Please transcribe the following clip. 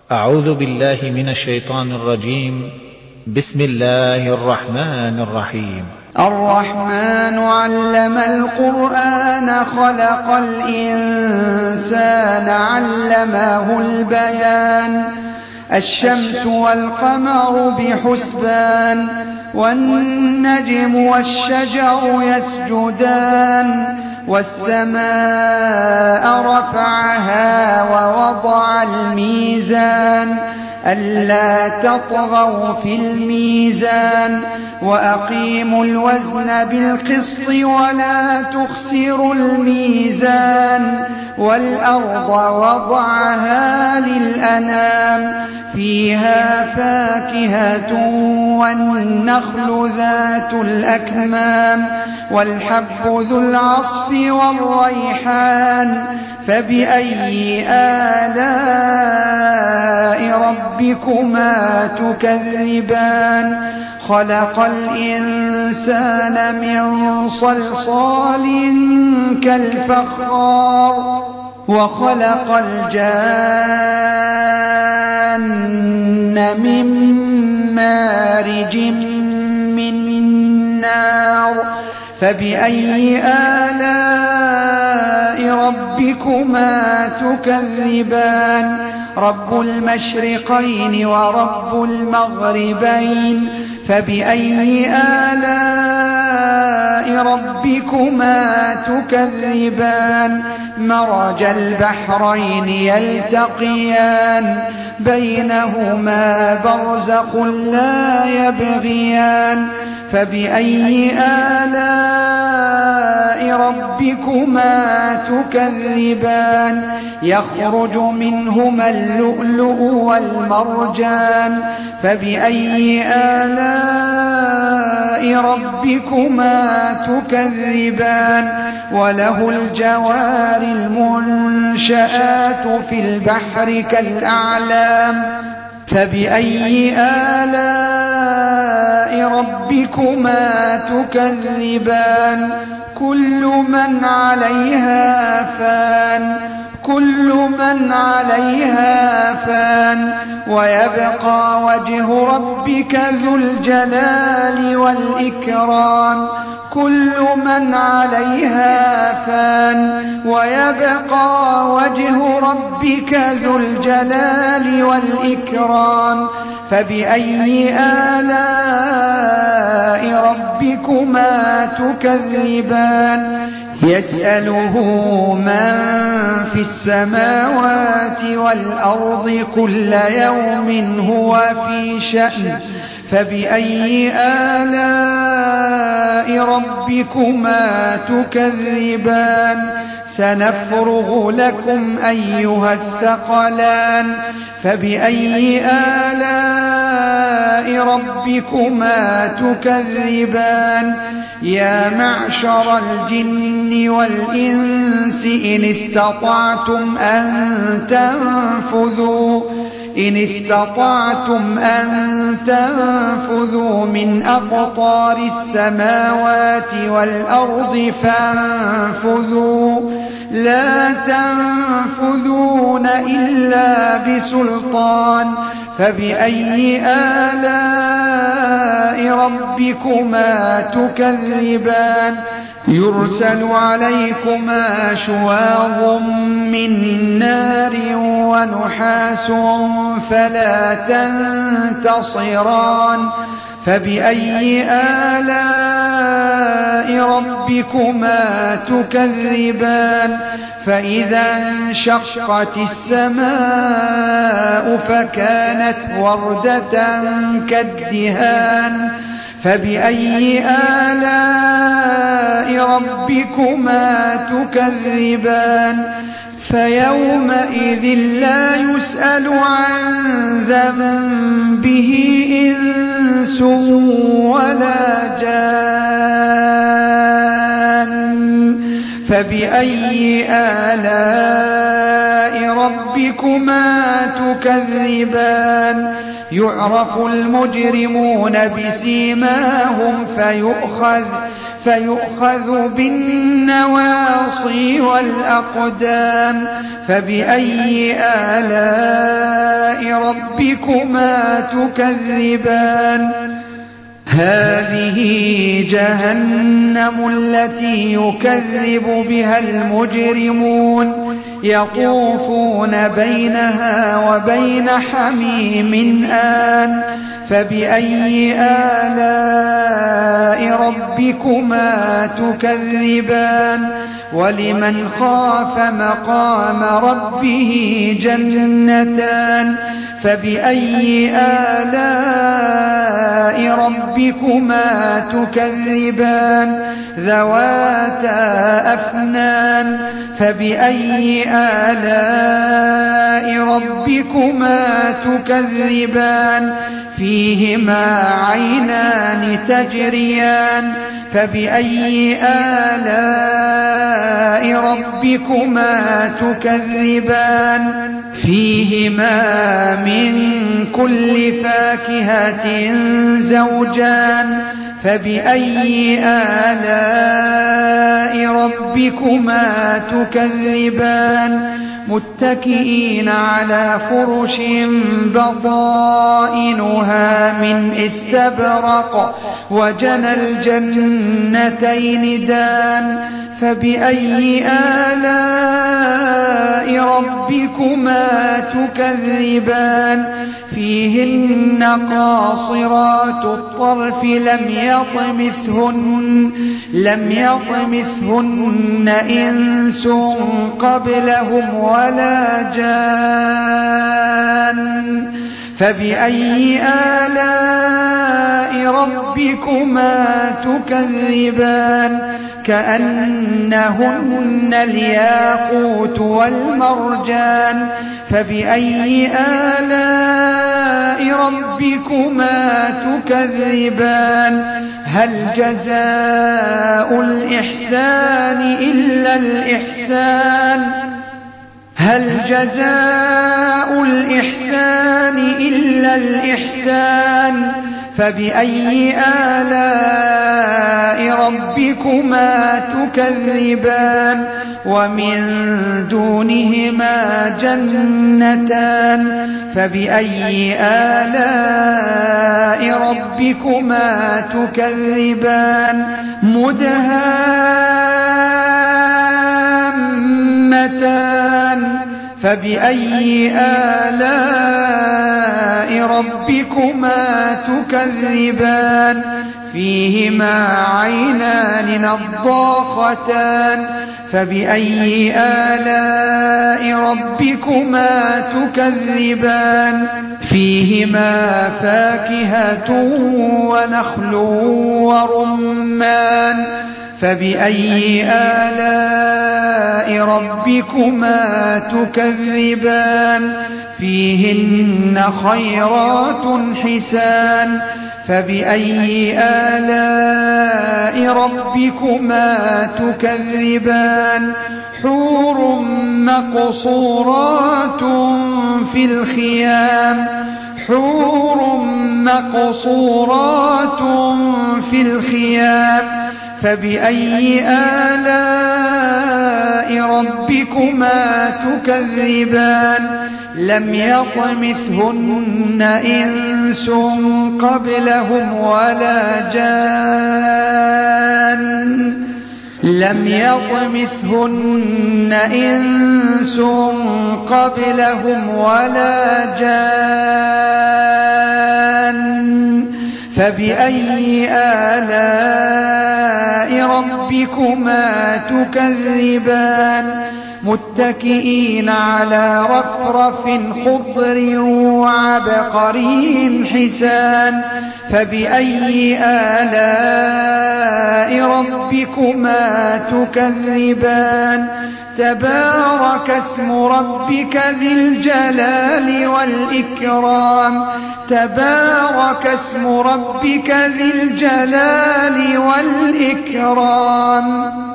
أعوذ بالله من الشيطان الرجيم. بسم الله الرحمن الرحيم. الرحمن علم القرآن خلق الإنسان علمه البيان الشمس والقمر بحسبان والنجم والشجر يسجدان والسماء رفعها ووضع الميزان ألا تطغوا في الميزان وأقيموا الوزن بالقسط ولا تخسروا الميزان والأرض وضعها للأنام فيها فاكهة والنخل ذات الأكمام والحب ذو العصف والريحان فبأي آلاء ربكما تكذبان خلق الإنسان من صلصال كالفخار وخلق الجان من مارج من نار فبأي آلاء ربكما تكذبان رب المشرقين ورب المغربين فبأي آلاء ربكما تكذبان مرج البحرين يلتقيان بينهما برزخ لا يبغيان فبأي آلاء ربكما تكذبان يخرج منهما اللؤلؤ والمرجان فبأي آلاء ربكما تكذبان وله الجوار المنشآت في البحر كالأعلام فبأي آلاء ربكما تكذبان كل من عليها فان ويبقى وجه ربك ذو الجلال والإكرام كل من عليها فان ويبقى وجه ربك ذو الجلال والإكرام فبأي آلاء ربكما تكذبان يسأله من في السماوات والأرض كل يوم هو في شأن فبأي آلاء ربكما تكذبان سنفرغ لكم أيها الثقلان فبأي آلاء ربكما تكذبان يا معشر الجن والإنس إن استطعتم أن تنفذوا من أقطار السماوات والأرض فانفذوا لا تنفذون إلا بسلطان فبأي آلاء ربكما تكذبان يرسل عليكما شواظ من نار ونحاس فلا تنتصران فبأي آلاء ربكما تكذبان فإذا انشقت السماء فكانت وردة كالدهان فبأي آلاء ربكما تكذبان فيومئذ لا يسأل عن ذنبه إنس ولا جان فبأي آلاء ربكما تكذبان يعرف المجرمون بسيماهم فيؤخذ بالنواصي والأقدام فبأي آلاء ربكما تكذبان هذه جهنم التي يكذب بها المجرمون يطوفون بينها وبين حميم آن فبأي آلاء ربكما تكذبان ولمن خاف مقام ربه جنتان فبأي آلاء ربكما تكذبان ذواتا أفنان فبأي آلاء ربكما تكذبان فيهما عينان تجريان فبأي آلاء ربكما تكذبان فيهما من كل فاكهة زوجان فبأي آلاء ربكما تكذبان متكئين على فرش بطائنها من استبرق وجنى الجنتين دان فبأي آلاء ربكما تكذبان فيهن قاصرات الطرف لم يطمثهن إنس قبلهم ولا جان فبأي آلاء ربكما تكذبان كأنهن الياقوت والمرجان فبأي آلاء ربكما تكذبان هل جزاء الإحسان إلا الإحسان هل جزاء الإحسان إلا الإحسان فبأي آلاء ربكما تكذبان ومن دونهما جنتان فبأي آلاء ربكما تكذبان مدهامتان فبأي آلاء ربكما تكذبان فيهما عينان نضاختان فبأي آلاء ربكما تكذبان فيهما فاكهة ونخل ورمان فبأي آلاء ربكما تكذبان فيهن خيرات حسان فبأي آلاء ربكما تكذبان حور مقصورات في الخيام حور مقصورات في الخيام فبأي آلاء ربكما تكذبان لم يطمثهن إنس قبلهم ولا جان لم يطمثهن إنس قبلهم ولا جان فبأي آلاء ربكما تكذبان متكئين على رفرف خضر وعبقري حسان فبأي آلاء ربكما تكذبان تبارك اسم ربك ذي الجلال والإكرام تبارك اسم ربك ذي الجلال والإكرام